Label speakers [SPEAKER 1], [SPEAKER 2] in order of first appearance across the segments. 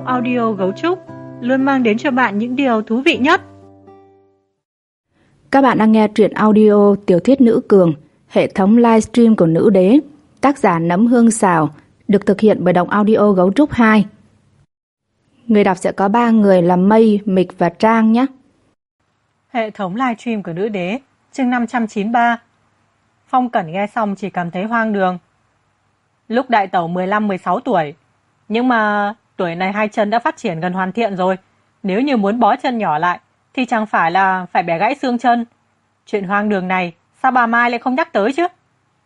[SPEAKER 1] đọc audio Gấu Trúc luôn mang đến cho bạn những điều thú vị nhất.
[SPEAKER 2] Các bạn đang nghe truyện audio tiểu thuyết Nữ Cường, hệ thống livestream của Nữ Đế, tác giả Nấm Hương Xào, được thực hiện bởi đọc audio Gấu Trúc 2. Người đọc sẽ có 3 người là Mây, Mịch và Trang nhé.
[SPEAKER 1] Hệ thống livestream của Nữ Đế, chương 593. Phong Cẩn nghe xong chỉ cảm thấy hoang đường. Lúc đại tẩu 15-16 tuổi, nhưng mà tuổi này hai chân đã phát triển gần hoàn thiện rồi. Nếu như muốn bó chân nhỏ lại thì chẳng phải là phải bẻ gãy xương chân. Chuyện hoang đường này sao bà Mai lại không nhắc tới chứ?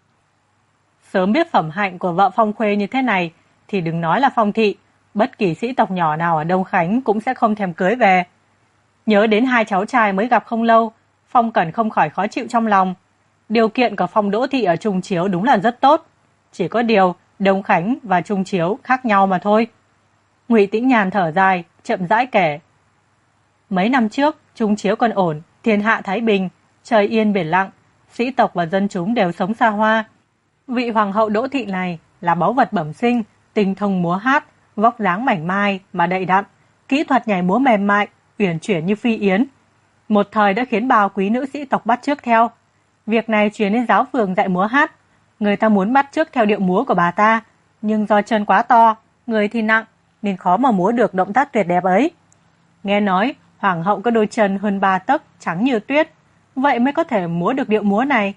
[SPEAKER 1] Sớm biết phẩm hạnh của vợ Phong Khuê như thế này thì đừng nói là Phong thị, bất kỳ sĩ tộc nhỏ nào ở Đông Khánh cũng sẽ không thèm cưới về. Nhớ đến hai cháu trai mới gặp không lâu, Phong Cẩn không khỏi khó chịu trong lòng. Điều kiện của Phong Đỗ thị ở Trung Chiếu đúng là rất tốt, chỉ có điều Đông Khánh và Trung Chiếu khác nhau mà thôi. Ngụy Tĩnh Nhàn thở dài, chậm rãi kể. Mấy năm trước, Trung Chiếu còn ổn, thiên hạ thái bình, trời yên biển lặng, sĩ tộc và dân chúng đều sống xa hoa. Vị hoàng hậu Đỗ thị này là báu vật bẩm sinh, tinh thông múa hát, vóc dáng mảnh mai mà đầy đặn, kỹ thuật nhảy múa mềm mại, uyển chuyển như phi yến. Một thời đã khiến bao quý nữ sĩ tộc bắt chước theo. Việc này truyền đến giáo phường dạy múa hát, người ta muốn bắt chước theo điệu múa của bà ta, nhưng do chân quá to, người thì nặng, nên khó mà múa được động tác tuyệt đẹp ấy. Nghe nói, hoàng hậu có đôi chân hơn 3 tấc, trắng như tuyết, vậy mới có thể múa được điệu múa này.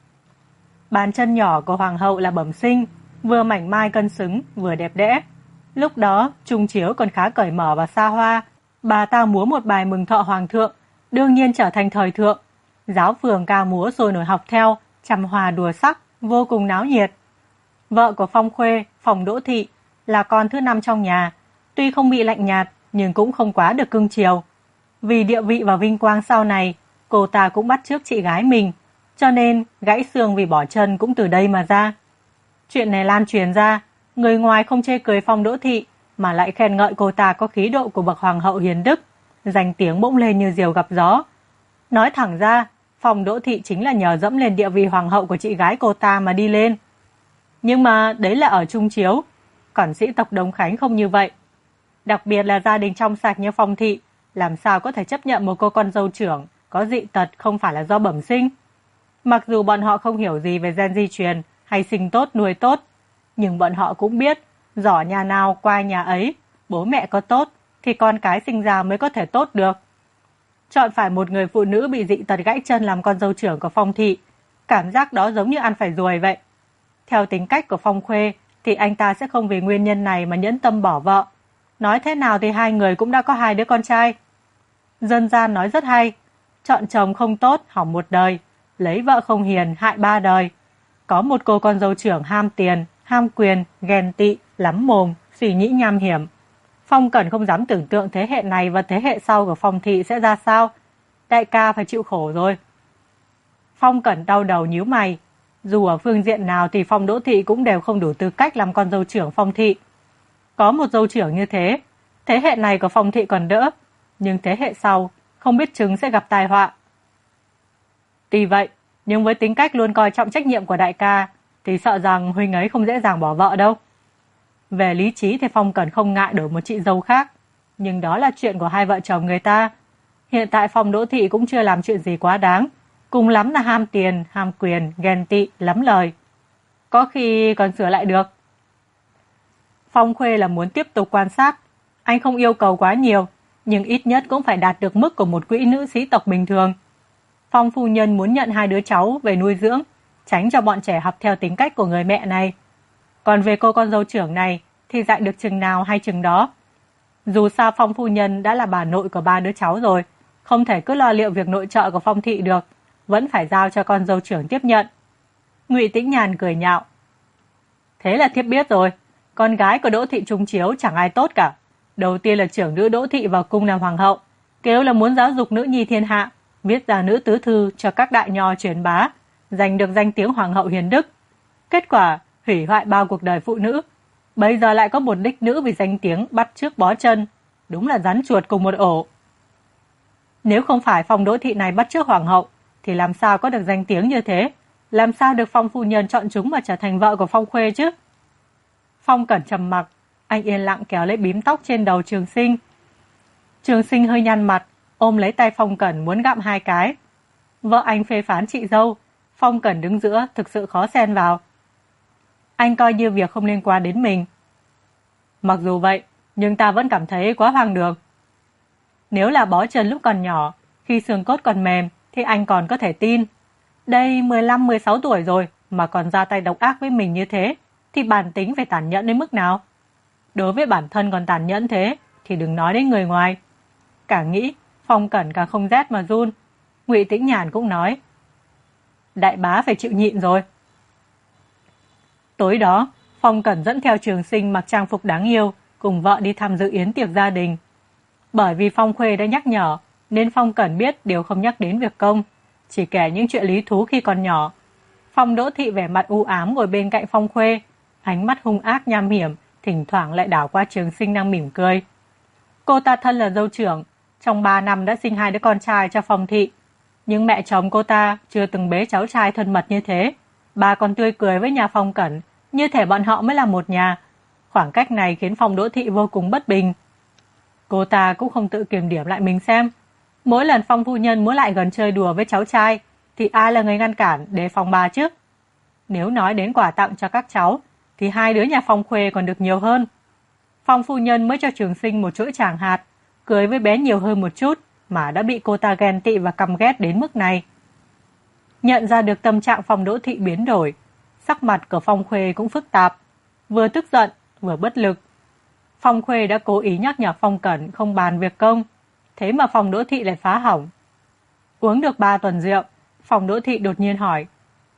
[SPEAKER 1] Bàn chân nhỏ của hoàng hậu là bẩm sinh, vừa mảnh mai cân xứng, vừa đẹp đẽ. Lúc đó, Trung Chiếu còn khá cởi mở và xa hoa, bà ta múa một bài mừng thọ hoàng thượng, đương nhiên trở thành thời thượng. Giáo phường ca múa sôi nổi học theo, trầm hòa đùa sắc, vô cùng náo nhiệt. Vợ của Phong Khuê, Phong Đỗ thị, là con thứ 5 trong nhà, tuy không bị lạnh nhạt nhưng cũng không quá được cưng chiều. Vì địa vị và vinh quang sau này, cô ta cũng bắt chước chị gái mình, cho nên gãy xương vì bỏ chân cũng từ đây mà ra. Chuyện này lan truyền ra, người ngoài không chê cười Phong Đỗ thị mà lại khen ngợi cô ta có khí độ của bậc hoàng hậu hiền đức, danh tiếng bỗng lên như diều gặp gió. Nói thẳng ra, Phong Đỗ thị chính là nhờ dẫm lên địa vị hoàng hậu của chị gái cô ta mà đi lên. Nhưng mà đấy là ở Trung Chiếu, còn sĩ tộc Đông Khánh không như vậy. Đặc biệt là gia đình trong sạch như Phong thị, làm sao có thể chấp nhận một cô con dâu trưởng có dị tật không phải là do bẩm sinh. Mặc dù bọn họ không hiểu gì về gen di truyền hay sinh tốt nuôi tốt, nhưng bọn họ cũng biết giỏ nhà nào qua nhà ấy, bố mẹ có tốt thì con cái sinh ra mới có thể tốt được. Chọn phải một người phụ nữ bị dị tật gãy chân làm con dâu trưởng của Phong thị, cảm giác đó giống như ăn phải ruồi vậy. Theo tính cách của Phong Khuê thì anh ta sẽ không vì nguyên nhân này mà nhẫn tâm bỏ vợ. Nói thế nào thì hai người cũng đã có 2 đứa con trai. Dân gian nói rất hay, chọn chồng không tốt hỏng một đời, lấy vợ không hiền hại 3 đời. Có một cô con dâu trưởng ham tiền, ham quyền, ghen tị, lắm mồm, suy nghĩ nham hiểm. Phong Cẩn không dám tưởng tượng thế hệ này và thế hệ sau của Phong thị sẽ ra sao. Đại ca phải chịu khổ rồi. Phong Cẩn đau đầu nhíu mày. Dù ở phương diện nào thì Phong Đỗ thị cũng đều không đủ tư cách làm con dâu trưởng Phong thị. Có một dâu trưởng như thế, thế hệ này của Phong thị còn đỡ, nhưng thế hệ sau không biết chừng sẽ gặp tai họa. Tuy vậy, nhưng với tính cách luôn coi trọng trách nhiệm của đại ca thì sợ rằng huynh ấy không dễ dàng bỏ vợ đâu. Về lý trí thì Phong Cẩn không ngại đổi một chị dâu khác, nhưng đó là chuyện của hai vợ chồng người ta. Hiện tại Phong Đỗ thị cũng chưa làm chuyện gì quá đáng, cùng lắm là ham tiền, ham quyền, ghen tị, lắm lời. Có khi còn sửa lại được. Phong Khuê là muốn tiếp tục quan sát. Anh không yêu cầu quá nhiều, nhưng ít nhất cũng phải đạt được mức của một quỹ nữ sĩ tộc bình thường. Phong phu nhân muốn nhận 2 đứa cháu về nuôi dưỡng, tránh cho bọn trẻ học theo tính cách của người mẹ này. Còn về cô con dâu trưởng này thì dạy được chừng nào hay chừng đó. Dù sao Phong phu nhân đã là bà nội của 3 đứa cháu rồi, không thể cứ lo liệu việc nội trợ của Phong thị được, vẫn phải giao cho con dâu trưởng tiếp nhận. Ngụy Tĩnh Nhàn cười nhạo. Thế là thiếp biết rồi, con gái của Đỗ thị Trung Chiếu chẳng ai tốt cả. Đầu tiên là trưởng nữ Đỗ thị vào cung làm hoàng hậu, kêu là muốn giáo dục nữ nhi thiên hạ, viết ra nữ tứ thư cho các đại nho truyền bá, giành được danh tiếng hoàng hậu hiền đức. Kết quả hủy hoại bao cuộc đời phụ nữ. Bây giờ lại có một đích nữ vì danh tiếng bắt chước bó chân, đúng là rắn chuột cùng một ổ. Nếu không phải Phong Đỗ thị này bắt chước hoàng hậu thì làm sao có được danh tiếng như thế? Làm sao được Phong phu nhân chọn chúng mà trở thành vợ của Phong Khuê chứ? Phong Cẩn trầm mặc, Anh yên lặng kéo lấy bím tóc trên đầu Trường Sinh. Trường Sinh hơi nhăn mặt, ôm lấy tay Phong Cẩn muốn gặm 2 cái. Vợ anh phê phán chị dâu, Phong Cẩn đứng giữa thực sự khó xen vào. Anh coi như việc không liên quan đến mình. Mặc dù vậy, nhưng ta vẫn cảm thấy quá hoang đường. Nếu là bó chân lúc còn nhỏ, khi xương cốt còn mềm, thì anh còn có thể tin. Đây 15-16 tuổi rồi mà còn ra tay độc ác với mình như thế, thì bản tính phải tàn nhẫn đến mức nào? Đối với bản thân còn tàn nhẫn thế, thì đừng nói đến người ngoài. Càng nghĩ, Phong Cẩn càng không rét mà run. Ngụy Tĩnh Nhàn cũng nói, đại bá phải chịu nhịn rồi. Tối đó, Phong Cẩn dẫn theo Trường Sinh mặc trang phục đáng yêu, cùng vợ đi tham dự yến tiệc gia đình. Bởi vì Phong Khuê đã nhắc nhở, nên Phong Cẩn biết đều không nhắc đến việc công, chỉ kể những chuyện lý thú khi còn nhỏ. Phong Đỗ Thị vẻ mặt u ám ngồi bên cạnh Phong Khuê, ánh mắt hung ác nham hiểm, thỉnh thoảng lại đảo qua Trường Sinh đang mỉm cười. Cô ta thân là dâu trưởng, trong 3 năm đã sinh 2 đứa con trai cho Phong Thị, nhưng mẹ chồng cô ta chưa từng bế cháu trai thân mật như thế. Bà còn tươi cười với nhà Phong Cẩn, như thể bọn họ mới là một nhà. Khoảng cách này khiến Phong Đỗ Thị vô cùng bất bình. Cô ta cũng không tự kiềm điểm lại mình xem. Mỗi lần Phong phu nhân muốn lại gần chơi đùa với cháu trai, thì ai là người ngăn cản để phòng bà chứ? Nếu nói đến quà tặng cho các cháu, thì 2 đứa nhà Phong Khuê còn được nhiều hơn. Phong phu nhân mới cho Trường Sinh một chuỗi tràng hạt, cưới với bé nhiều hơn một chút, mà đã bị cô ta ghen tị và căm ghét đến mức này. Nhận ra được tâm trạng Phong Đỗ Thị biến đổi, sắc mặt của Phong Khuê cũng phức tạp, vừa tức giận, vừa bất lực. Phong Khuê đã cố ý nhắc nhở Phong Cẩn không bàn việc công, thế mà Phong Đỗ Thị lại phá hỏng. Uống được 3 tuần rượu, Phong Đỗ Thị đột nhiên hỏi,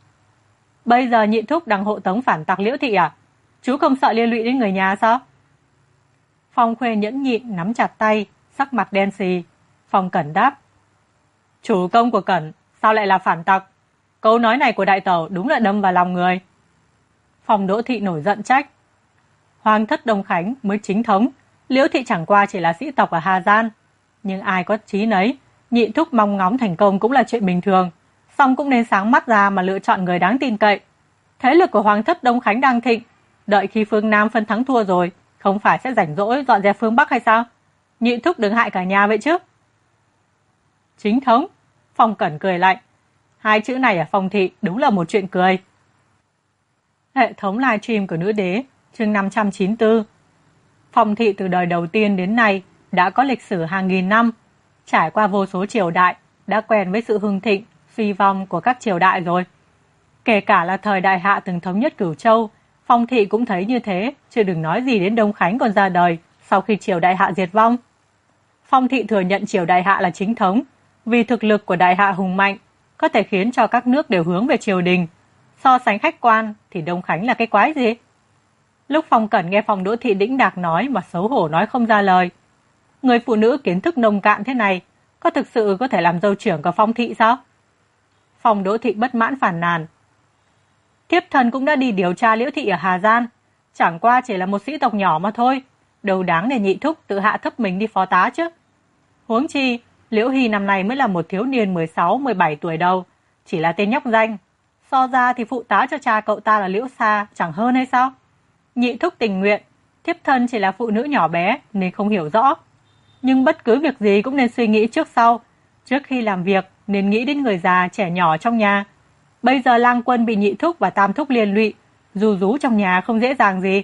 [SPEAKER 1] bây giờ nhị thúc đang hộ tống phản tặc Liễu Thị à? Chú không sợ liên lụy đến người nhà sao? Phong Khuê nhẫn nhịn nắm chặt tay, sắc mặt đen xì. Phong Cẩn đáp, chủ công của Cẩn sao lại là phản tặc? Câu nói này của đại tẩu đúng là đâm vào lòng người. Phong Đỗ Thị nổi giận trách, Hoàng thất Đông Khánh mới chính thống, Liễu Thị chẳng qua chỉ là sĩ tộc ở Hà Gian. Nhưng ai có chí nấy, nhị thúc mong ngóng thành công cũng là chuyện bình thường, song cũng nên sáng mắt ra mà lựa chọn người đáng tin cậy. Thế lực của Hoàng thất Đông Khánh đang thịnh, đợi khi phương Nam phân thắng thua rồi, không phải sẽ rảnh rỗi dọn dẹp phương Bắc hay sao? Nhị thúc đừng hại cả nhà vậy chứ. Chính thống, Phong Cẩn cười lạnh. 2 chữ này ở Phong Thị đúng là một chuyện cười. Hệ thống livestream của Nữ Đế, chương 594. Phong Thị từ đời đầu tiên đến nay đã có lịch sử hàng nghìn năm, trải qua vô số triều đại, đã quen với sự hưng thịnh, suy vong của các triều đại rồi. Kể cả là thời Đại Hạ từng thống nhất Cửu Châu, Phong Thị cũng thấy như thế, chứ đừng nói gì đến Đông Khánh còn ra đời sau khi triều Đại Hạ diệt vong. Phong Thị thừa nhận triều Đại Hạ là chính thống, vì thực lực của Đại Hạ hùng mạnh, có thể khiến cho các nước đều hướng về triều đình. So sánh khách quan thì Đông Khánh là cái quái gì? Lúc Phong Cẩn nghe Phong Đỗ Thị đĩnh đạc nói mà xấu hổ nói không ra lời. Người phụ nữ kiến thức nông cạn thế này, có thực sự có thể làm dâu trưởng của Phong Thị sao? Phong Đỗ Thị bất mãn phàn nàn, thiếp thân cũng đã đi điều tra Liễu Thị ở Hà Gian, chẳng qua chỉ là một sĩ tộc nhỏ mà thôi, đâu đáng để nhị thúc tự hạ thấp mình đi phó tá chứ. Huống chi, Liễu Hy năm nay mới là một thiếu niên 16-17 tuổi đầu, chỉ là tên nhóc danh. So ra thì phụ tá cho cha cậu ta là Liễu Sa chẳng hơn hay sao? Nhị thúc tình nguyện, thiếp thân chỉ là phụ nữ nhỏ bé nên không hiểu rõ. Nhưng bất cứ việc gì cũng nên suy nghĩ trước sau. Trước khi làm việc nên nghĩ đến người già trẻ nhỏ trong nhà. Bây giờ Lang Quân bị nhị thúc và tam thúc liên lụy, dù rú trong nhà không dễ dàng gì.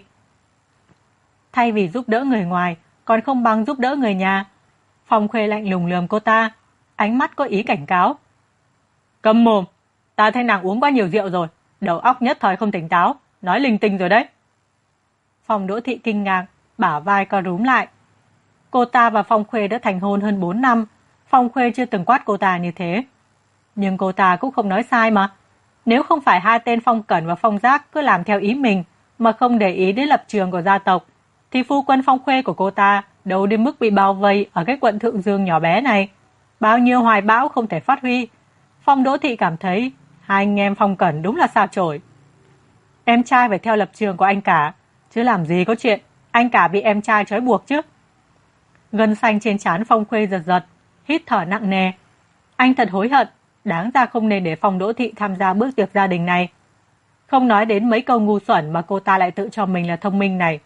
[SPEAKER 1] Thay vì giúp đỡ người ngoài, còn không bằng giúp đỡ người nhà. Phong Khuê lạnh lùng lườm cô ta, ánh mắt có ý cảnh cáo. Câm mồm, ta thấy nàng uống quá nhiều rượu rồi, đầu óc nhất thời không tỉnh táo, nói linh tinh rồi đấy. Phong Đỗ Thị kinh ngạc, bả vai co rúm lại. Cô ta và Phong Khuê đã thành hôn hơn 4 năm, Phong Khuê chưa từng quát cô ta như thế. Nhưng cô ta cũng không nói sai mà. Nếu không phải 2 tên Phong Cẩn và Phong Giác cứ làm theo ý mình mà không để ý đến lập trường của gia tộc, thì phu quân Phong Khuê của cô ta đâu đến mức bị bao vây ở cái quận Thượng Dương nhỏ bé này. Bao nhiêu hoài bão không thể phát huy. Phong Đỗ Thị cảm thấy 2 anh em Phong Cẩn đúng là sao chổi. Em trai phải theo lập trường của anh cả, chứ làm gì có chuyện anh cả bị em trai trói buộc chứ. Gân xanh trên trán Phong Khuê giật giật, hít thở nặng nề. Anh thật hối hận, đáng ra không nên để Phong Đỗ Thị tham gia bữa tiệc gia đình này. Không nói đến mấy câu ngu xuẩn mà cô ta lại tự cho mình là thông minh này.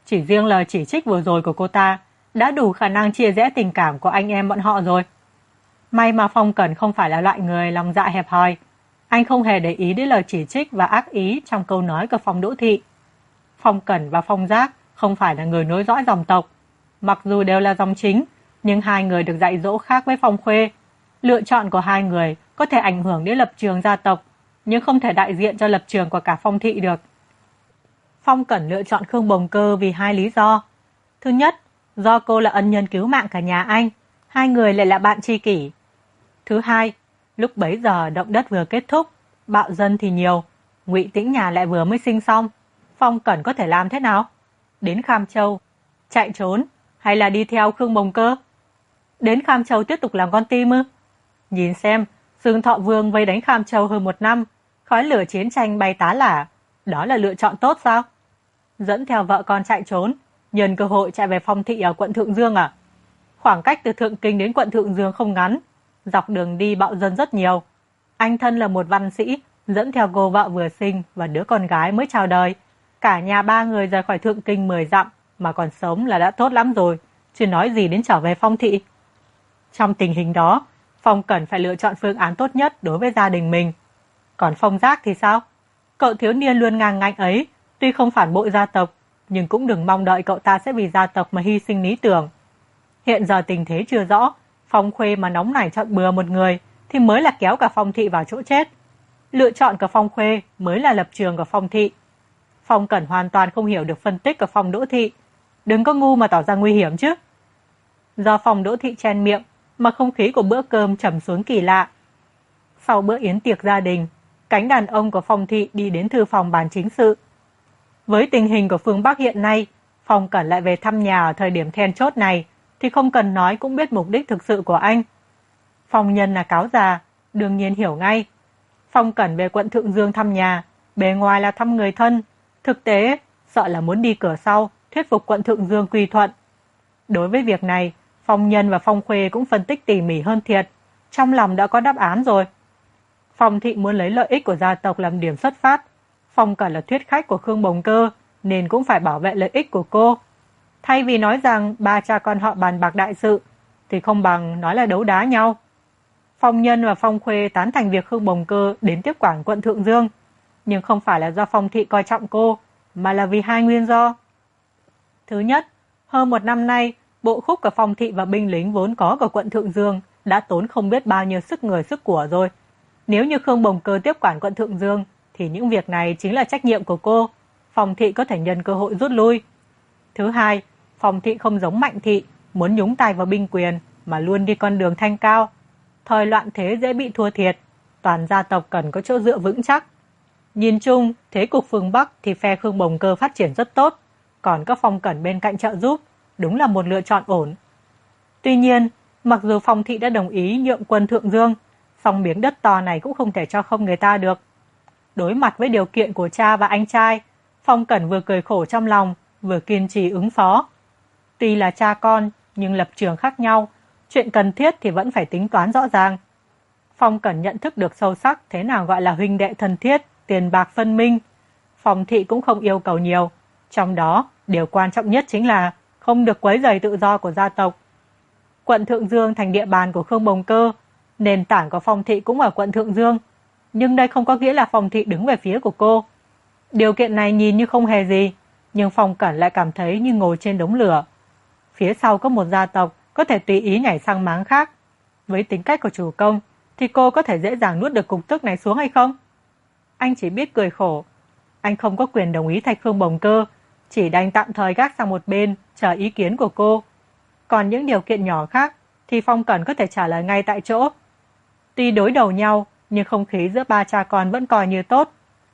[SPEAKER 1] Chỉ riêng lời chỉ trích vừa rồi của cô ta đã đủ khả năng chia rẽ tình cảm của anh em bọn họ rồi. May mà Phong Cẩn không phải là loại người lòng dạ hẹp hòi. Anh không hề để ý đến lời chỉ trích và ác ý trong câu nói của Phong Đỗ Thị. Phong Cẩn và Phong Giác không phải là người nối dõi dòng tộc. Mặc dù đều là dòng chính, nhưng hai người được dạy dỗ khác với Phong Khuê. Lựa chọn của hai người có thể ảnh hưởng đến lập trường gia tộc, nhưng không thể đại diện cho lập trường của cả Phong Thị được. Phong Cẩn lựa chọn Khương Bồng Cơ vì hai lý do. Thứ nhất, do cô là ân nhân cứu mạng cả nhà anh, hai người lại là bạn tri kỷ. Thứ hai, lúc bấy giờ động đất vừa kết thúc, bạo dân thì nhiều, Ngụy Tĩnh nhà lại vừa mới sinh xong. Phong Cẩn có thể làm thế nào? Đến Kham Châu, chạy trốn, hay là đi theo Khương Bồng Cơ? Đến Kham Châu tiếp tục làm con tim ư? Nhìn xem, Dương Thọ Vương vây đánh Kham Châu hơn 1 năm, khói lửa chiến tranh bay tá lả, đó là lựa chọn tốt sao? Dẫn theo vợ con chạy trốn, nhân cơ hội chạy về Phong Thị ở quận Thượng Dương à? Khoảng cách từ Thượng Kinh đến quận Thượng Dương không ngắn, dọc đường đi bạo dân rất nhiều. Anh thân là một văn sĩ, dẫn theo cô vợ vừa sinh và đứa con gái mới chào đời. Cả nhà 3 người rời khỏi Thượng Kinh 10 dặm mà còn sống là đã tốt lắm rồi, chứ nói gì đến trở về Phong Thị. Trong tình hình đó, Phong Cẩn phải lựa chọn phương án tốt nhất đối với gia đình mình. Còn Phong Giác thì sao? Cậu thiếu niên luôn ngang ngạnh ấy, tuy không phản bội gia tộc, nhưng cũng đừng mong đợi cậu ta sẽ vì gia tộc mà hy sinh lý tưởng. Hiện giờ tình thế chưa rõ, Phong Khuê mà nóng nảy chọn bừa một người thì mới là kéo cả Phong Thị vào chỗ chết. Lựa chọn của Phong Khuê mới là lập trường của Phong Thị. Phong Cẩn hoàn toàn không hiểu được phân tích của Phong Đỗ Thị. Đừng có ngu mà tỏ ra nguy hiểm chứ. Do Phong Đỗ Thị chen miệng mà không khí của bữa cơm trầm xuống kỳ lạ. Sau bữa yến tiệc gia đình, cánh đàn ông của Phong Thị đi đến thư phòng bàn chính sự. Với tình hình của phương Bắc hiện nay, Phong Cẩn lại về thăm nhà ở thời điểm then chốt này thì không cần nói cũng biết mục đích thực sự của anh. Phong Nhân là cáo già, đương nhiên hiểu ngay. Phong Cẩn về quận Thượng Dương thăm nhà, bề ngoài là thăm người thân, thực tế sợ là muốn đi cửa sau, thuyết phục quận Thượng Dương quy thuận. Đối với việc này, Phong Nhân và Phong Khuê cũng phân tích tỉ mỉ hơn thiệt, trong lòng đã có đáp án rồi. Phong Thị muốn lấy lợi ích của gia tộc làm điểm xuất phát. Phong Cẩn là thuyết khách của Khương Bồng Cơ, nên cũng phải bảo vệ lợi ích của cô. Thay vì nói rằng 3 cha con họ bàn bạc đại sự, thì không bằng nói là đấu đá nhau. Phong Nhân và Phong Khuê tán thành việc Khương Bồng Cơ đến tiếp quản quận Thượng Dương, nhưng không phải là do Phong Thị coi trọng cô, mà là vì hai nguyên do. Thứ nhất, hơn 1 năm nay, bộ khúc của Phong Thị và binh lính vốn có của quận Thượng Dương đã tốn không biết bao nhiêu sức người sức của rồi. Nếu như Khương Bồng Cơ tiếp quản quận Thượng Dương, thì những việc này chính là trách nhiệm của cô. Phong Thị có thể nhân cơ hội rút lui. Thứ hai, Phong Thị không giống Mạnh Thị, muốn nhúng tay vào binh quyền, mà luôn đi con đường thanh cao. Thời loạn thế dễ bị thua thiệt, toàn gia tộc cần có chỗ dựa vững chắc. Nhìn chung, thế cục phương Bắc thì phe Khương Bồng Cơ phát triển rất tốt, còn có Phong Cẩn bên cạnh trợ giúp, đúng là một lựa chọn ổn. Tuy nhiên, mặc dù Phong Thị đã đồng ý nhượng quân Thượng Dương, song miếng đất to này cũng không thể cho không người ta được. Đối mặt với điều kiện của cha và anh trai, Phong Cẩn vừa cười khổ trong lòng, vừa kiên trì ứng phó. Tuy là cha con, nhưng lập trường khác nhau, chuyện cần thiết thì vẫn phải tính toán rõ ràng. Phong Cẩn nhận thức được sâu sắc thế nào gọi là huynh đệ thân thiết, tiền bạc phân minh. Phong Thị cũng không yêu cầu nhiều, trong đó điều quan trọng nhất chính là không được quấy rầy tự do của gia tộc. Quận Thượng Dương thành địa bàn của Khương Bồng Cơ, nền tảng của Phong Thị cũng ở quận Thượng Dương, nhưng đây không có nghĩa là Phong Thị đứng về phía của cô. Điều kiện này nhìn như không hề gì, nhưng Phong Cẩn lại cảm thấy như ngồi trên đống lửa. Phía sau có một gia tộc có thể tùy ý nhảy sang máng khác. Với tính cách của chủ công, thì cô có thể dễ dàng nuốt được cục tức này xuống hay không? Anh chỉ biết cười khổ. Anh không có quyền đồng ý thay Khương Bồng Cơ, chỉ đành tạm thời gác sang một bên, chờ ý kiến của cô. Còn những điều kiện nhỏ khác, thì Phong Cẩn có thể trả lời ngay tại chỗ. Tuy đối đầu nhau, nhưng không khí giữa 3 cha con vẫn coi như tốt.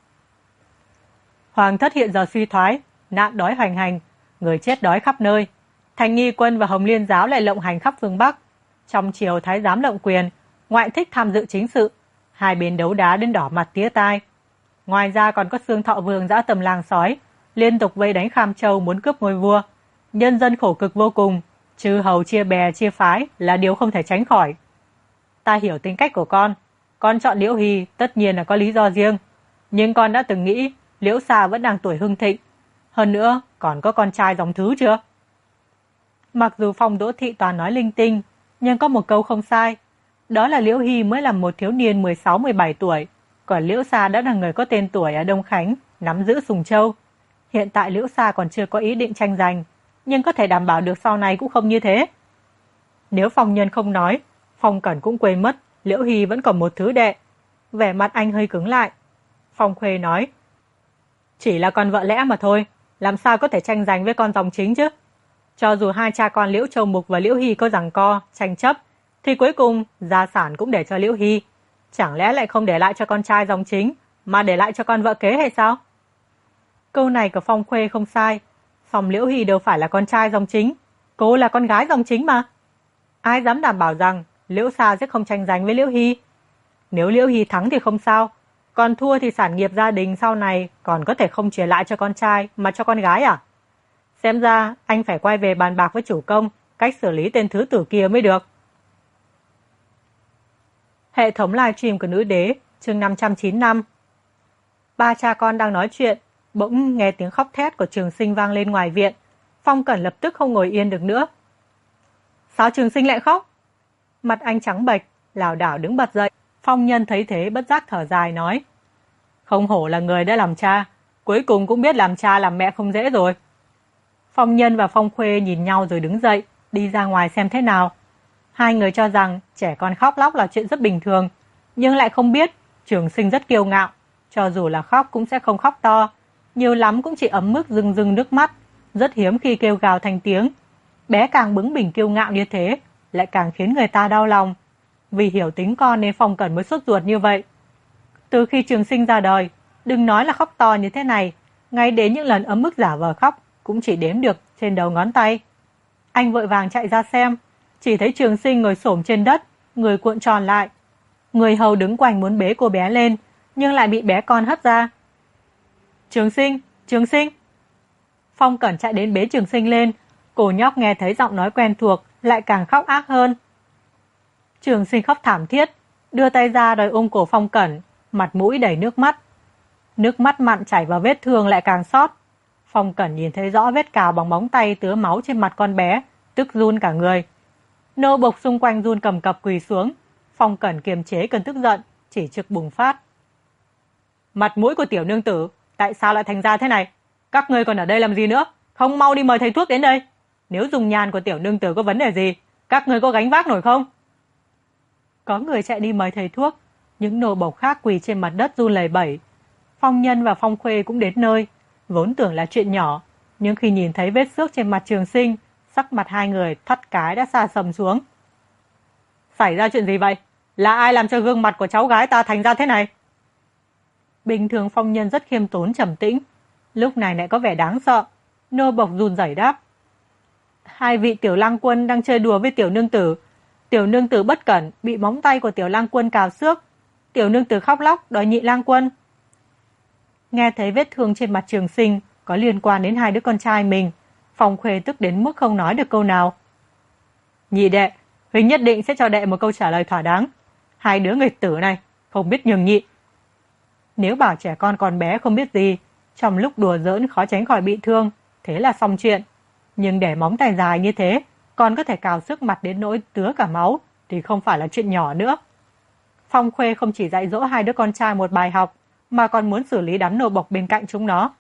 [SPEAKER 1] Hoàng thất hiện giờ suy thoái, nạn đói hoành hành, người chết đói khắp nơi. Thành Nghi Quân và Hồng Liên Giáo lại lộng hành khắp phương Bắc. Trong triều thái giám lộng quyền, ngoại thích tham dự chính sự, hai bên đấu đá đến đỏ mặt tía tai. Ngoài ra còn có Xương Thọ Vương dã tầm làng sói, liên tục vây đánh Kham Châu muốn cướp ngôi vua. Nhân dân khổ cực vô cùng, chư hầu chia bè chia phái là điều không thể tránh khỏi. Ta hiểu tính cách của con chọn Liễu Hy tất nhiên là có lý do riêng. Nhưng con đã từng nghĩ Liễu Xà vẫn đang tuổi hưng thịnh. Hơn nữa, còn có con trai dòng thứ chưa? Mặc dù Phong Đỗ Thị toàn nói linh tinh, nhưng có một câu không sai. Đó là Liễu Hy mới là một thiếu niên 16-17 tuổi, còn Liễu Sa đã là người có tên tuổi ở Đông Khánh, nắm giữ Sùng Châu. Hiện tại Liễu Sa còn chưa có ý định tranh giành, nhưng có thể đảm bảo được sau này cũng không như thế. Nếu Phong Nhân không nói, Phong Cẩn cũng quên mất Liễu Hy vẫn còn một thứ đệ. Vẻ mặt anh hơi cứng lại. Phong Khuê nói, chỉ là con vợ lẽ mà thôi, làm sao có thể tranh giành với con dòng chính chứ? Cho dù hai cha con Liễu Châu Mục và Liễu Hy có giằng co, tranh chấp, thì cuối cùng gia sản cũng để cho Liễu Hy. Chẳng lẽ lại không để lại cho con trai dòng chính, mà để lại cho con vợ kế hay sao? Câu này của Phong Khuê không sai. Song Liễu Hy đâu phải là con trai dòng chính, cô là con gái dòng chính mà. Ai dám đảm bảo rằng Liễu Sa sẽ không tranh giành với Liễu Hy? Nếu Liễu Hy thắng thì không sao, còn thua thì sản nghiệp gia đình sau này còn có thể không truyền lại cho con trai mà cho con gái à? Xem ra anh phải quay về bàn bạc với chủ công cách xử lý tên thứ tử kia mới được. Hệ thống livestream của Nữ Đế, chương 595. Ba cha con đang nói chuyện, bỗng nghe tiếng khóc thét của Trường Sinh vang lên ngoài viện. Phong Cẩn lập tức không ngồi yên được nữa. Sao Trường Sinh lại khóc? Mặt anh trắng bệch, lảo đảo đứng bật dậy. Phong Nhân thấy thế bất giác thở dài nói, không hổ là người đã làm cha, cuối cùng cũng biết làm cha làm mẹ không dễ rồi. Phong Nhân và Phong Khuê nhìn nhau rồi đứng dậy, đi ra ngoài xem thế nào. Hai người cho rằng trẻ con khóc lóc là chuyện rất bình thường, nhưng lại không biết Trường Sinh rất kiêu ngạo, cho dù là khóc cũng sẽ không khóc to, nhiều lắm cũng chỉ ấm mức rưng rưng nước mắt, rất hiếm khi kêu gào thành tiếng. Bé càng bướng bỉnh kiêu ngạo như thế, lại càng khiến người ta đau lòng. Vì hiểu tính con nên Phong Cẩn mới sốt ruột như vậy. Từ khi Trường Sinh ra đời, đừng nói là khóc to như thế này, ngay đến những lần ấm mức giả vờ khóc cũng chỉ đếm được trên đầu ngón tay. Anh vội vàng chạy ra xem, chỉ thấy Trường Sinh ngồi xổm trên đất, người cuộn tròn lại. Người hầu đứng quanh muốn bế cô bé lên, nhưng lại bị bé con hất ra. Trường Sinh, Trường Sinh. Phong Cẩn chạy đến bế Trường Sinh lên, cô nhóc nghe thấy giọng nói quen thuộc, lại càng khóc ác hơn. Trường Sinh khóc thảm thiết, đưa tay ra đòi ôm cổ Phong Cẩn, mặt mũi đầy nước mắt. Nước mắt mặn chảy vào vết thương lại càng xót. Phong Cẩn nhìn thấy rõ vết cào bằng móng tay tứa máu trên mặt con bé, tức run cả người. Nô bộc xung quanh run cầm cập quỳ xuống. Phong Cẩn kiềm chế cơn tức giận, chỉ trực bùng phát. Mặt mũi của tiểu nương tử, tại sao lại thành ra thế này? Các ngươi còn ở đây làm gì nữa? Không mau đi mời thầy thuốc đến đây. Nếu dùng nhan của tiểu nương tử có vấn đề gì, các ngươi có gánh vác nổi không? Có người chạy đi mời thầy thuốc, những nô bộc khác quỳ trên mặt đất run lẩy bẩy. Phong Nhân và Phong Khuê cũng đến nơi, vốn tưởng là chuyện nhỏ, nhưng khi nhìn thấy vết xước trên mặt Trường Sinh, sắc mặt hai người thoắt cái đã sa sầm xuống. Xảy ra chuyện gì vậy? Là ai làm cho gương mặt của cháu gái ta thành ra thế này? Bình thường Phong Nhân rất khiêm tốn trầm tĩnh, lúc này lại có vẻ đáng sợ. Nô bộc run rẩy đáp. Hai vị tiểu lang quân đang chơi đùa với tiểu nương tử. Tiểu nương tử bất cẩn bị móng tay của tiểu lang quân cào xước. Tiểu nương tử khóc lóc đòi nhị lang quân. Nghe thấy vết thương trên mặt Trường Sinh có liên quan đến hai đứa con trai mình, Phong Khuê tức đến mức không nói được câu nào. Nhị đệ, huynh nhất định sẽ cho đệ một câu trả lời thỏa đáng. Hai đứa nghịch tử này không biết nhường nhịn. Nếu bảo trẻ con còn bé không biết gì, trong lúc đùa giỡn khó tránh khỏi bị thương, thế là xong chuyện. Nhưng để móng tay dài như thế, còn có thể cào xước mặt đến nỗi tứa cả máu, thì không phải là chuyện nhỏ nữa. Phong Khuê không chỉ dạy dỗ hai đứa con trai một bài học, mà còn muốn xử lý đám nô bộc bên cạnh chúng nó.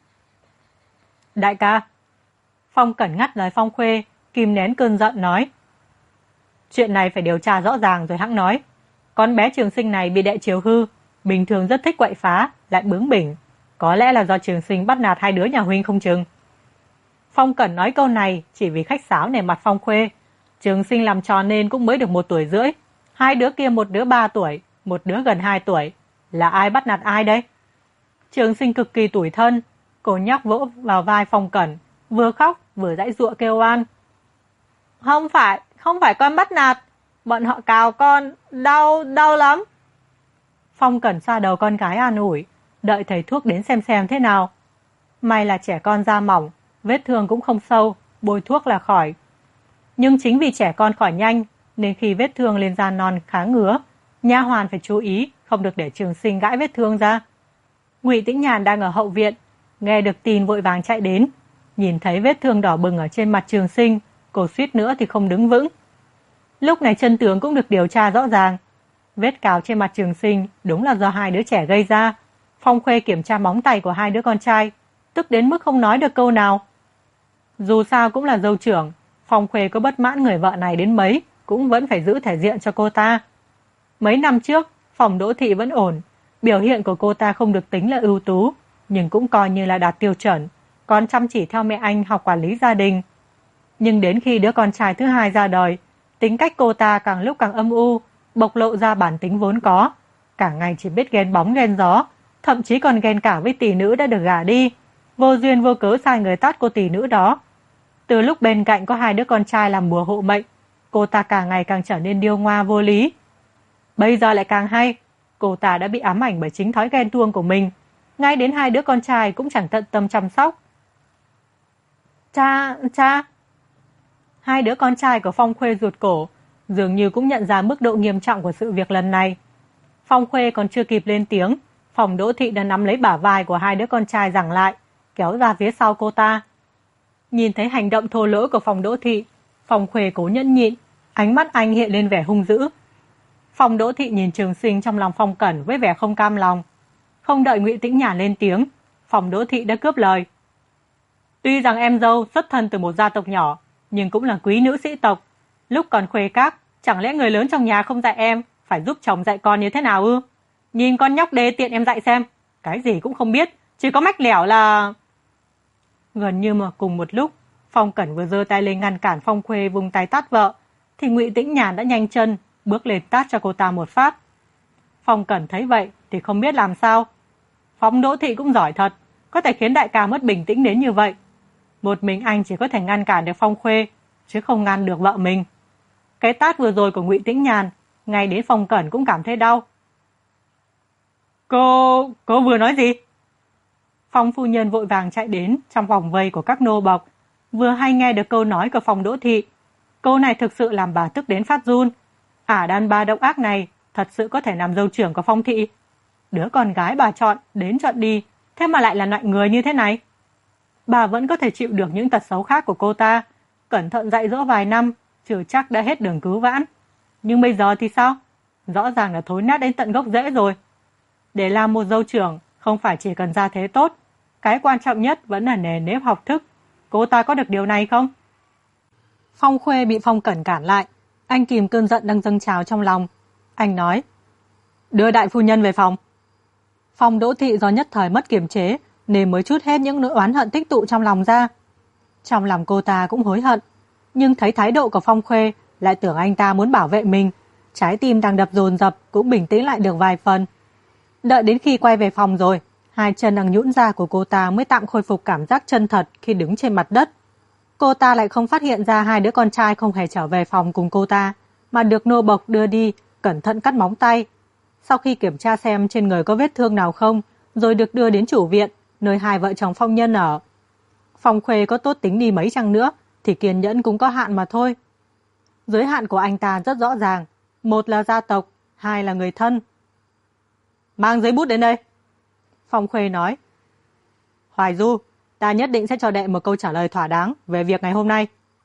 [SPEAKER 1] Đại ca. Phong Cẩn ngắt lời Phong Khuê, kìm nén cơn giận nói. Chuyện này phải điều tra rõ ràng rồi hẵng nói. Con bé Trường Sinh này bị đệ chiều hư, bình thường rất thích quậy phá, lại bướng bỉnh. Có lẽ là do Trường Sinh bắt nạt hai đứa nhà huynh không chừng. Phong Cẩn nói câu này chỉ vì khách sáo nể mặt Phong Khuê. Trường Sinh làm tròn nên cũng mới được 1 tuổi rưỡi. Hai đứa kia một đứa 3 tuổi, một đứa gần 2 tuổi. Là ai bắt nạt ai đấy? Trường Sinh cực kỳ tủi thân. Cô nhóc vỗ vào vai Phong Cẩn, vừa khóc vừa giãy giụa kêu oan. Không phải con bắt nạt. Bọn họ cào con, đau lắm. Phong Cẩn xoa đầu con gái an ủi, đợi thầy thuốc đến xem thế nào. May là trẻ con da mỏng, vết thương cũng không sâu, bôi thuốc là khỏi. Nhưng chính vì trẻ con khỏi nhanh, nên khi vết thương lên da non khá ngứa, nha hoàn phải chú ý không được để Trường Sinh gãi vết thương ra. Ngụy Tĩnh Nhàn đang ở hậu viện, nghe được tin vội vàng chạy đến, Nhìn thấy vết thương đỏ bừng ở trên mặt Trường Sinh, cô suýt nữa thì không đứng vững. Lúc này chân tướng cũng được điều tra rõ ràng. Vết cào trên mặt Trường Sinh đúng là do hai đứa trẻ gây ra. Phong Khuê kiểm tra móng tay của hai đứa con trai, tức đến mức không nói được câu nào. Dù sao cũng là dâu trưởng, Phong Khuê có bất mãn người vợ này đến mấy cũng vẫn phải giữ thể diện cho cô ta. Mấy năm trước, phòng Đỗ Thị vẫn ổn, biểu hiện của cô ta không được tính là ưu tú, nhưng cũng coi như là đạt tiêu chuẩn, còn chăm chỉ theo mẹ anh học quản lý gia đình. Nhưng đến khi đứa con trai thứ hai ra đời, tính cách cô ta càng lúc càng âm u, bộc lộ ra bản tính vốn có, cả ngày chỉ biết ghen bóng ghen gió, thậm chí còn ghen cả với tỷ nữ đã được gả đi, vô duyên vô cớ sai người tát cô tỷ nữ đó. Từ lúc bên cạnh có hai đứa con trai làm bùa hộ mệnh, cô ta càng ngày càng trở nên điêu ngoa vô lý. Bây giờ lại càng hay, cô ta đã bị ám ảnh bởi chính thói ghen tuông của mình, ngay đến hai đứa con trai cũng chẳng tận tâm chăm sóc. Cha! Hai đứa con trai của Phong Khuê ruột cổ, dường như cũng nhận ra mức độ nghiêm trọng của sự việc lần này. Phong Khuê còn chưa kịp lên tiếng, Phòng Đỗ Thị đã nắm lấy bả vai của hai đứa con trai giằng lại, kéo ra phía sau cô ta. Nhìn thấy hành động thô lỗ của Phòng Đỗ Thị, Phong Khuê cố nhẫn nhịn, ánh mắt anh hiện lên vẻ hung dữ. Phòng Đỗ Thị nhìn Trường Sinh trong lòng Phong Cẩn với vẻ không cam lòng. Không đợi Ngụy Tĩnh Nhàn lên tiếng, Phòng Đỗ Thị đã cướp lời. Tuy rằng em dâu xuất thân từ một gia tộc nhỏ, nhưng cũng là quý nữ sĩ tộc. Lúc còn khuê các, chẳng lẽ người lớn trong nhà không dạy em phải giúp chồng dạy con như thế nào ư? Nhìn con nhóc đê tiện em dạy xem, cái gì cũng không biết, chỉ có mách lẻo là... Gần như mà cùng một lúc, Phong Cẩn vừa giơ tay lên ngăn cản Phong Khuê vùng tay tát vợ, thì Ngụy Tĩnh Nhàn đã nhanh chân bước lên tát cho cô ta một phát. Phong Cẩn thấy vậy thì không biết làm sao. Phong Đỗ Thị cũng giỏi thật, có thể khiến đại ca mất bình tĩnh đến như vậy. Một mình anh chỉ có thể ngăn cản được Phong Khuê, chứ không ngăn được vợ mình. Cái tát vừa rồi của Ngụy Tĩnh Nhàn, ngay đến Phong Cẩn cũng cảm thấy đau. Cô vừa nói gì? Phong phu nhân vội vàng chạy đến trong vòng vây của các nô bộc, vừa hay nghe được câu nói của Phong Đỗ Thị. Câu này thực sự làm bà tức đến phát run. Đàn bà độc ác này thật sự có thể làm dâu trưởng của Phong Thị. Đứa con gái bà chọn đến chọn đi, thế mà lại là loại người như thế này. Bà vẫn có thể chịu được những tật xấu khác của cô ta, cẩn thận dạy dỗ vài năm, chưa chắc đã hết đường cứu vãn. Nhưng bây giờ thì sao? Rõ ràng là thối nát đến tận gốc rễ rồi. Để làm một dâu trưởng, không phải chỉ cần gia thế tốt, cái quan trọng nhất vẫn là nề nếp học thức. Cô ta có được điều này không? Phong Khuê bị Phong Cẩn cản lại, anh kìm cơn giận đang dâng trào trong lòng. Anh nói, đưa đại phu nhân về phòng. Phong Đỗ Thị do nhất thời mất kiềm chế, nên mới trút hết những nỗi oán hận tích tụ trong lòng ra. Trong lòng cô ta cũng hối hận, nhưng thấy thái độ của Phong Khuê lại tưởng anh ta muốn bảo vệ mình, trái tim đang đập dồn dập cũng bình tĩnh lại được vài phần. Đợi đến khi quay về phòng rồi, hai chân đang nhũn ra của cô ta mới tạm khôi phục cảm giác chân thật khi đứng trên mặt đất. Cô ta lại không phát hiện ra hai đứa con trai không hề trở về phòng cùng cô ta, mà được nô bộc đưa đi, cẩn thận cắt móng tay. Sau khi kiểm tra xem trên người có vết thương nào không, rồi được đưa đến chủ viện, nơi hai vợ chồng Phong Nhân ở. Phong Khuê có tốt tính đi mấy chăng nữa, thì kiên nhẫn cũng có hạn mà thôi. Giới hạn của anh ta rất rõ ràng, một là gia tộc, hai là người thân. Mang giấy bút đến đây. Phong Khuê nói, Hoài Du, ta nhất định sẽ cho đệ một câu trả lời thỏa đáng về việc ngày hôm nay.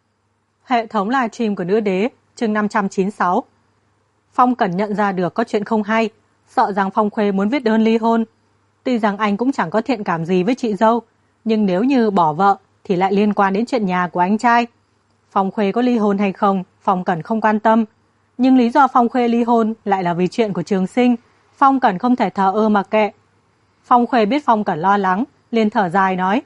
[SPEAKER 1] Hệ thống livestream của Nữ Đế, chương 596. Phong Cẩn nhận ra được có chuyện không hay, sợ rằng Phong Khuê muốn viết đơn ly hôn. Tuy rằng anh cũng chẳng có thiện cảm gì với chị dâu, nhưng nếu như bỏ vợ thì lại liên quan đến chuyện nhà của anh trai. Phong Khuê có ly hôn hay không, Phong Cẩn không quan tâm. Nhưng lý do Phong Khuê ly hôn lại là vì chuyện của Trường Sinh, Phong Cẩn không thể thờ ơ mặc kệ. Phong Khuê biết Phong Cẩn lo lắng, liền thở dài nói,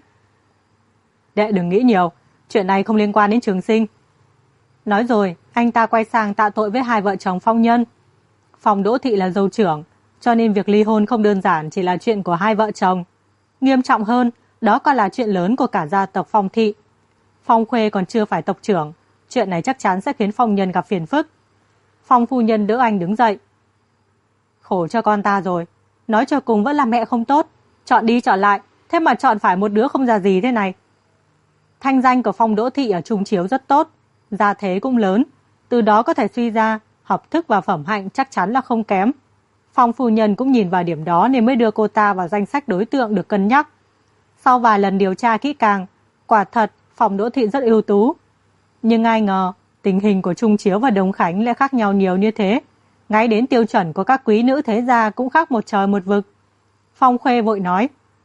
[SPEAKER 1] đệ đừng nghĩ nhiều, chuyện này không liên quan đến Trường Sinh. Nói rồi, anh ta quay sang tạ tội với hai vợ chồng Phong Nhân. Phong Đỗ Thị là dâu trưởng, cho nên việc ly hôn không đơn giản chỉ là chuyện của hai vợ chồng. Nghiêm trọng hơn, đó còn là chuyện lớn của cả gia tộc Phong Thị. Phong Khuê còn chưa phải tộc trưởng, chuyện này chắc chắn sẽ khiến Phong Nhân gặp phiền phức. Phong phu nhân đỡ anh đứng dậy. Khổ cho con ta rồi, nói cho cùng vẫn là mẹ không tốt, chọn đi chọn lại, thế mà chọn phải một đứa không ra gì thế này. Thanh danh của Phong Đỗ Thị ở Trung Chiếu rất tốt, gia thế cũng lớn, từ đó có thể suy ra học thức và phẩm hạnh chắc chắn là không kém. Phong phu nhân cũng nhìn vào điểm đó nên mới đưa cô ta vào danh sách đối tượng được cân nhắc. Sau vài lần điều tra kỹ càng, Quả thật, Phong Đỗ Thị rất ưu tú. Nhưng ai ngờ, tình hình của Trung Chiếu và Đồng Khánh lại khác nhau nhiều như thế. Ngay đến tiêu chuẩn của các quý nữ thế gia cũng khác một trời một vực. Phong Khuê vội nói,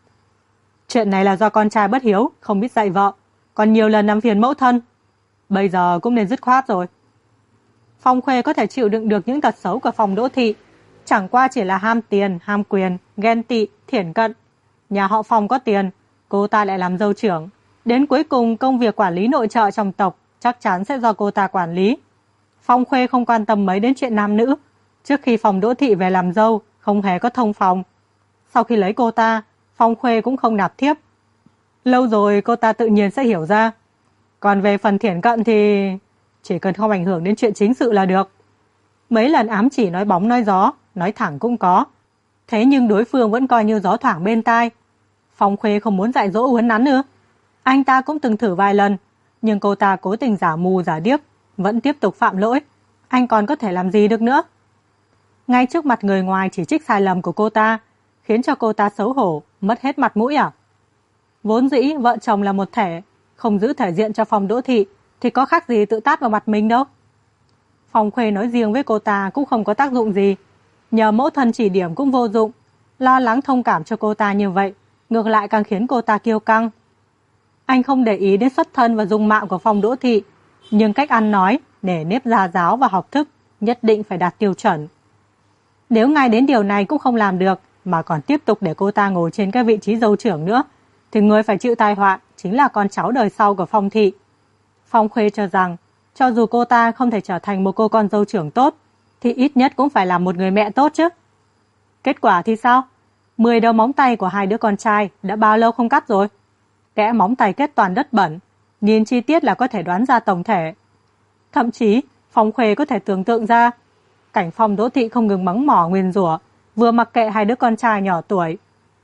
[SPEAKER 1] chuyện này là do con trai bất hiếu, không biết dạy vợ, còn nhiều lần làm phiền mẫu thân. Bây giờ cũng nên dứt khoát rồi. Phong Khuê có thể chịu đựng được những tật xấu của Phong Đỗ Thị, chẳng qua chỉ là ham tiền, ham quyền, ghen tị, thiển cận. Nhà họ Phong có tiền, cô ta lại làm dâu trưởng. Đến cuối cùng công việc quản lý nội trợ trong tộc chắc chắn sẽ do cô ta quản lý. Phong Khuê không quan tâm mấy đến chuyện nam nữ. Trước khi Phong Đỗ Thị về làm dâu, không hề có thông phòng. Sau khi lấy cô ta, Phong Khuê cũng không nạp thiếp. Lâu rồi cô ta tự nhiên sẽ hiểu ra. Còn về phần thiển cận thì chỉ cần không ảnh hưởng đến chuyện chính sự là được. Mấy lần ám chỉ nói bóng nói gió, nói thẳng cũng có. Thế nhưng đối phương vẫn coi như gió thoảng bên tai. Phong Khuê không muốn dạy dỗ uốn nắn nữa. Anh ta cũng từng thử vài lần, nhưng cô ta cố tình giả mù giả điếc, vẫn tiếp tục phạm lỗi. Anh còn có thể làm gì được nữa? Ngay trước mặt người ngoài chỉ trích sai lầm của cô ta, khiến cho cô ta xấu hổ, mất hết mặt mũi à? Vốn dĩ vợ chồng là một thể, không giữ thể diện cho Phong Đỗ Thị thì có khác gì tự tát vào mặt mình đâu. Phong Khuê nói riêng với cô ta cũng không có tác dụng gì, nhờ mẫu thân chỉ điểm cũng vô dụng. Lo lắng thông cảm cho cô ta như vậy, ngược lại càng khiến cô ta kiêu căng. Anh không để ý đến xuất thân và dung mạo của Phong Đỗ Thị, nhưng cách ăn nói, nể nếp gia giáo và học thức nhất định phải đạt tiêu chuẩn. Nếu ngay đến điều này cũng không làm được, mà còn tiếp tục để cô ta ngồi trên cái vị trí dâu trưởng nữa, thì người phải chịu tai họa chính là con cháu đời sau của Phong Thị. Phong Khuê cho rằng, cho dù cô ta không thể trở thành một cô con dâu trưởng tốt, thì ít nhất cũng phải là một người mẹ tốt chứ. Kết quả thì sao? 10 đầu móng tay của hai đứa con trai đã bao lâu không cắt rồi? Kẽ móng tay kết toàn đất bẩn, nhìn chi tiết là có thể đoán ra tổng thể. Thậm chí, Phong Khuê có thể tưởng tượng ra, cảnh Phong Đỗ Thị không ngừng mắng mỏ nguyền rủa, vừa mặc kệ hai đứa con trai nhỏ tuổi.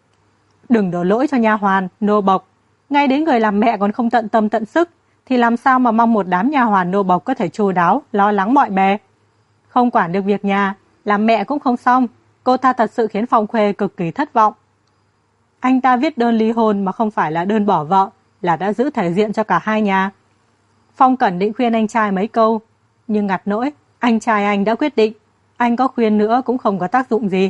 [SPEAKER 1] Đừng đổ lỗi cho nha hoàn, nô bộc, ngay đến người làm mẹ còn không tận tâm tận sức, thì làm sao mà mong một đám nha hoàn nô bộc có thể chu đáo, lo lắng mọi bề. Không quản được việc nhà, làm mẹ cũng không xong, cô ta thật sự khiến Phong Khuê cực kỳ thất vọng. Anh ta viết đơn ly hôn mà không phải là đơn bỏ vợ, là đã giữ thể diện cho cả hai nhà. Phong Cẩn định khuyên anh trai mấy câu, nhưng ngặt nỗi, anh trai anh đã quyết định, anh có khuyên nữa cũng không có tác dụng gì.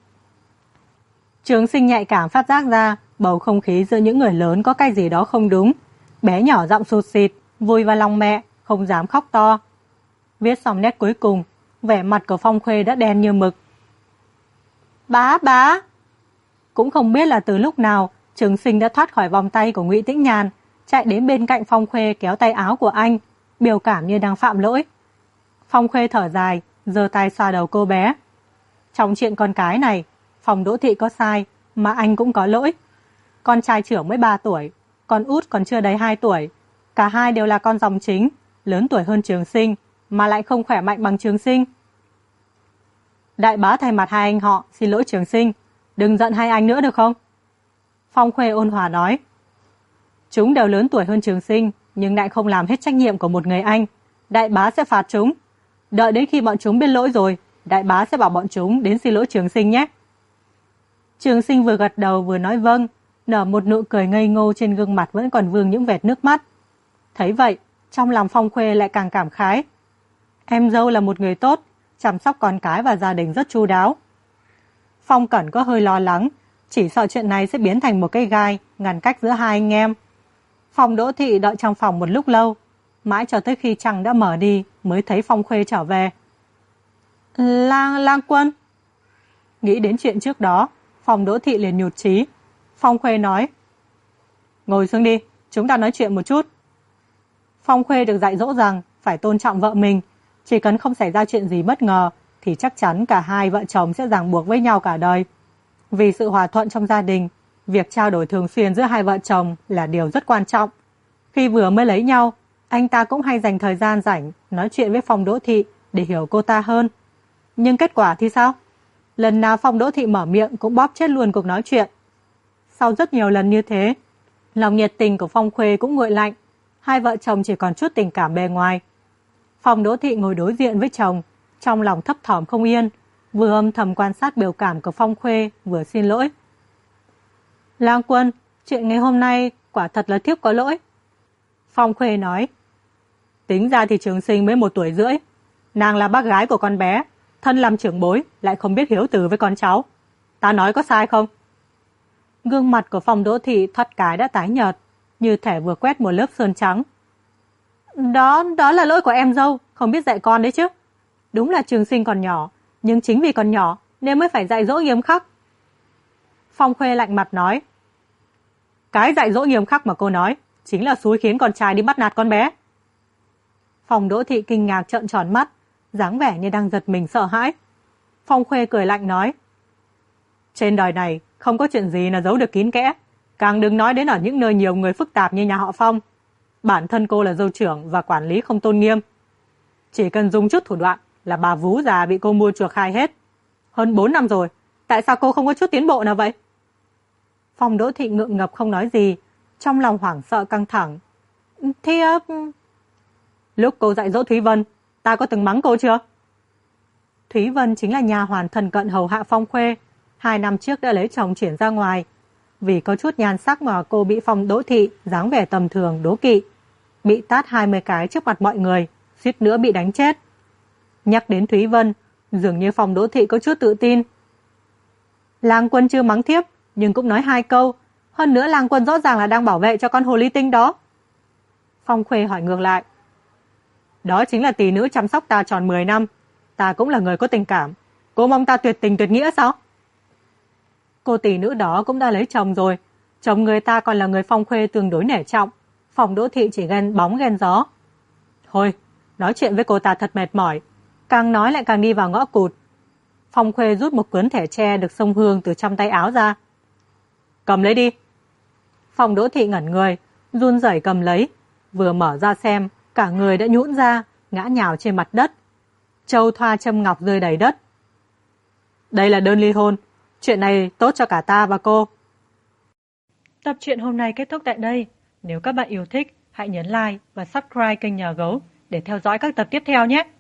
[SPEAKER 1] Trường Sinh nhạy cảm phát giác ra bầu không khí giữa những người lớn có cái gì đó không đúng. Bé nhỏ giọng sụt sịt, vùi vào lòng mẹ, không dám khóc to. Viết xong nét cuối cùng, vẻ mặt của Phong Khuê đã đen như mực. Bá! Cũng không biết là từ lúc nào, Trường Sinh đã thoát khỏi vòng tay của Ngụy Tĩnh Nhàn, chạy đến bên cạnh Phong Khuê kéo tay áo của anh, biểu cảm như đang phạm lỗi. Phong Khuê thở dài, giơ tay xoa đầu cô bé. Trong chuyện con cái này, Phong Đỗ Thị có sai, mà anh cũng có lỗi. Con trai trưởng mới 3 tuổi, con út còn chưa đầy 2 tuổi. Cả hai đều là con dòng chính, lớn tuổi hơn Trường Sinh, mà lại không khỏe mạnh bằng Trường Sinh. Đại bá thay mặt hai anh họ xin lỗi Trường Sinh, đừng giận hai anh nữa được không? Phong Khuê ôn hòa nói. Chúng đều lớn tuổi hơn Trường Sinh, nhưng lại không làm hết trách nhiệm của một người anh. Đại bá sẽ phạt chúng. Đợi đến khi bọn chúng biết lỗi rồi, đại bá sẽ bảo bọn chúng đến xin lỗi Trường Sinh nhé. Trường Sinh vừa gật đầu vừa nói vâng, nở một nụ cười ngây ngô, trên gương mặt vẫn còn vương những vệt nước mắt. Thấy vậy, trong lòng Phong Khuê lại càng cảm khái. Em dâu là một người tốt, chăm sóc con cái và gia đình rất chu đáo. Phong Cẩn có hơi lo lắng, chỉ sợ chuyện này sẽ biến thành một cái gai ngăn cách giữa hai anh em. Phong Đỗ Thị đợi trong phòng một lúc lâu, mãi cho tới khi trăng đã mở đi mới thấy Phong Khuê trở về. Lang Quân. Nghĩ đến chuyện trước đó, Phong Đỗ Thị liền nhụt chí. Phong Khuê nói, ngồi xuống đi, chúng ta nói chuyện một chút. Phong Khuê được dạy dỗ rằng phải tôn trọng vợ mình, chỉ cần không xảy ra chuyện gì bất ngờ thì chắc chắn cả hai vợ chồng sẽ ràng buộc với nhau cả đời. Vì sự hòa thuận trong gia đình, việc trao đổi thường xuyên giữa hai vợ chồng là điều rất quan trọng. Khi vừa mới lấy nhau, anh ta cũng hay dành thời gian rảnh nói chuyện với Phong Đỗ Thị để hiểu cô ta hơn. Nhưng kết quả thì sao? Lần nào Phong Đỗ Thị mở miệng cũng bóp chết luôn cuộc nói chuyện. Sau rất nhiều lần như thế, lòng nhiệt tình của Phong Khuê cũng nguội lạnh, hai vợ chồng chỉ còn chút tình cảm bề ngoài. Phong Đỗ Thị ngồi đối diện với chồng, trong lòng thấp thỏm không yên, vừa âm thầm quan sát biểu cảm của Phong Khuê, vừa xin lỗi. Lang Quân, chuyện ngày hôm nay quả thật là thiếp có lỗi. Phong Khuê nói, tính ra thì Trường Sinh mới 1 tuổi rưỡi. Nàng là bác gái của con bé, thân làm trưởng bối, lại không biết hiếu từ với con cháu. Ta nói có sai không? Gương mặt của Phong Đỗ Thị thoát cái đã tái nhợt, như thể vừa quét một lớp sơn trắng. Đó là lỗi của em dâu, không biết dạy con đấy chứ. Đúng là Trường Sinh còn nhỏ, nhưng chính vì còn nhỏ nên mới phải dạy dỗ nghiêm khắc. Phong Khuê lạnh mặt nói, cái dạy dỗ nghiêm khắc mà cô nói chính là xúi khiến con trai đi bắt nạt con bé. Phong Đỗ Thị kinh ngạc trợn tròn mắt, dáng vẻ như đang giật mình sợ hãi. Phong Khuê cười lạnh nói, trên đời này không có chuyện gì là giấu được kín kẽ, càng đừng nói đến ở những nơi nhiều người phức tạp như nhà họ Phong. Bản thân cô là dâu trưởng và quản lý không tôn nghiêm. Chỉ cần dùng chút thủ đoạn là bà vú già bị cô mua chuộc khai hết. Hơn 4 năm rồi, tại sao cô không có chút tiến bộ nào vậy? Phong Đỗ Thị ngượng ngập không nói gì, trong lòng hoảng sợ căng thẳng. Thiếp... Lúc cô dạy dỗ Thúy Vân, ta có từng mắng cô chưa? Thúy Vân chính là nhà hoàn thân cận hầu hạ Phong Khuê, 2 năm trước đã lấy chồng chuyển ra ngoài. Vì có chút nhan sắc mà cô bị Phong Đỗ Thị dáng vẻ tầm thường đố kỵ, bị tát 20 cái trước mặt mọi người, suýt nữa bị đánh chết. Nhắc đến Thúy Vân, dường như Phong Đỗ Thị có chút tự tin. Lang Quân chưa mắng thiếp, nhưng cũng nói 2 câu. Hơn nữa Lang Quân rõ ràng là đang bảo vệ cho con hồ ly tinh đó. Phong Khuê hỏi ngược lại, đó chính là tỷ nữ chăm sóc ta tròn 10 năm. Ta cũng là người có tình cảm. Cô mong ta tuyệt tình tuyệt nghĩa sao? Cô tỷ nữ đó cũng đã lấy chồng rồi. Chồng người ta còn là người Phong Khuê tương đối nể trọng. Phong Đỗ Thị chỉ ghen bóng ghen gió. Thôi, nói chuyện với cô ta thật mệt mỏi. Càng nói lại càng đi vào ngõ cụt. Phong Khuê rút một cuốn thẻ tre được xông hương từ trong tay áo ra. Cầm lấy đi. Phong Đỗ Thị ngẩn người, run rẩy cầm lấy. Vừa mở ra xem, cả người đã nhũn ra, ngã nhào trên mặt đất. Châu thoa châm ngọc rơi đầy đất. Đây là đơn ly hôn. Chuyện này tốt cho cả ta và cô. Tập truyện hôm nay kết thúc tại đây. Nếu các bạn yêu thích, hãy nhấn like và subscribe kênh Nhà Gấu để theo dõi các tập tiếp theo nhé.